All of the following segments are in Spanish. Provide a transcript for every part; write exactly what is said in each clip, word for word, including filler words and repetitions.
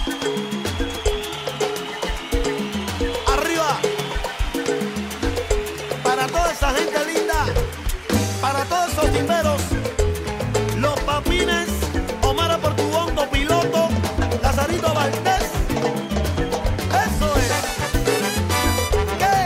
Arriba. Para toda esa gente linda, para todos esos timberos, los papines, Omar Portuondo, piloto, Lazarito Valdés. Eso es. ¿Qué?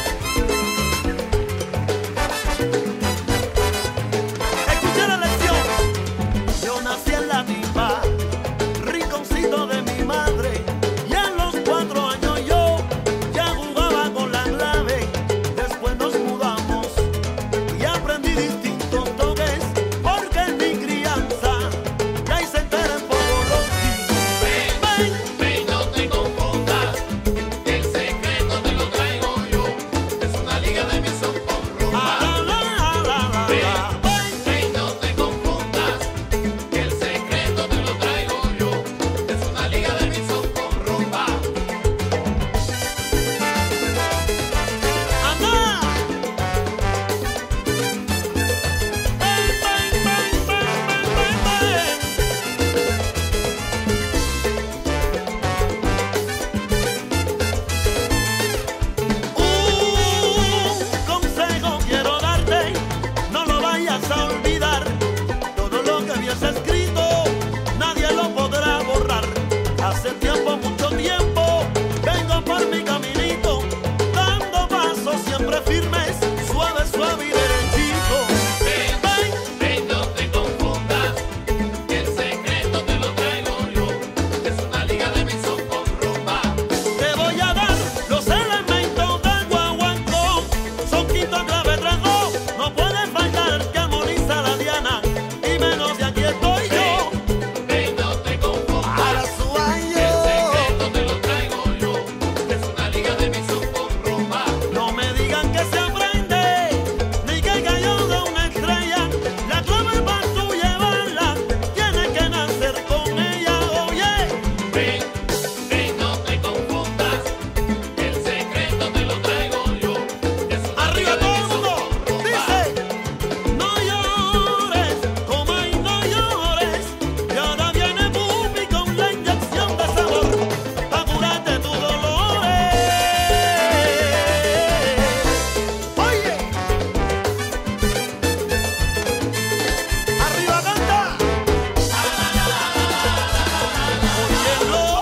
Escuché la lección. Yo nací en la Timba, rinconcito de mi madre, y a los cuatro años yo ya jugaba con la clave. Después nos mudamos y aprendí distintos toques, porque en mi crianza ya hice entera en Pogoloti. Ven, ven, no te confundas, que el secreto te lo traigo yo. Es una liga de mi son con rumba. Ah, la, la, la, la, Ven, la. ven, no te confundas, que el secreto te lo traigo yo. Es una liga de mi son con rumba. Anda. Ven, ven, ven, ven, ven, ven, ven. Un consejo quiero darte, no lo vayas a olvidar. Todo lo que habías escrito, nadie lo podrá borrar. Hace tiempo, mucho tiempo, vengo por mi caminito, dando pasos siempre firmes, suave, suave y derechito. Ven, Ven, ven, no te confundas, que el secreto te lo traigo yo. Es una liga de mi son con rumba. te voy a dar los elementos del guaguancó. Son quinto, clave, tres, dos. No puede faltar que armoniza la diana, y menos de aquí estoy yo. Ven, no te confundas, Para su que el año. secreto te lo traigo yo. Es una liga de mi son con rumba. No me digan que se aprende, ni que cayó de una estrella. La clave para tú llevarla, tienes que nacer con ella. Oye, Ven, ven, no te confundas, que el secreto te lo traigo yo. Es una arriba liga de todo mi el son mundo. con rumba. Dice, no llores, coma y no llores. Y ahora viene Bubi con la inyección de sabor, pa' curarte tus dolores. Oye, arriba canta. Óyelo.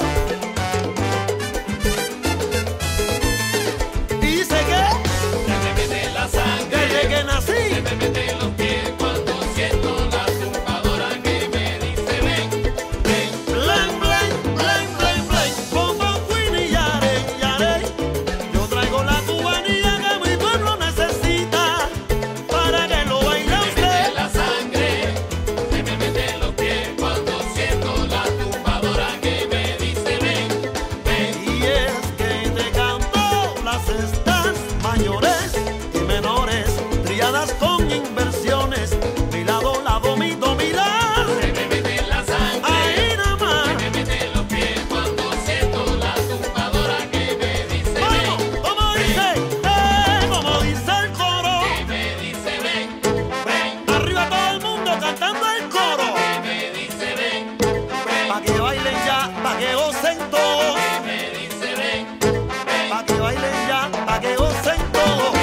Y dice que Se me mete la sangre, desde que nací, se me mete los pies cuando siento la tumbadora que me dice ven, ven. blen, blen, blen, blen, blen, Bombo, Queen y Yare, Yare. Yo traigo la cubanilla que mi pueblo necesita, para que lo baile Se me mete usted. la sangre, se me mete los pies cuando siento la tumbadora que me dice ven, ven. Y es que te canto las estas mayores y menores, triadas con inversiones, mi lado, lado, mi do, mi la. Se me mete la sangre, Ahí nada más. se me mete los pies cuando siento la tumbadora que me dice Vamos, ven, como dice, eh, como dice el coro. que me dice ven, ven, Arriba todo el mundo cantando el coro. que me dice ven, ven, Pa' que bailen ya, pa' que gocen todos. que me dice ven, ven. Pa' que bailen ya, pa' que gocen todos.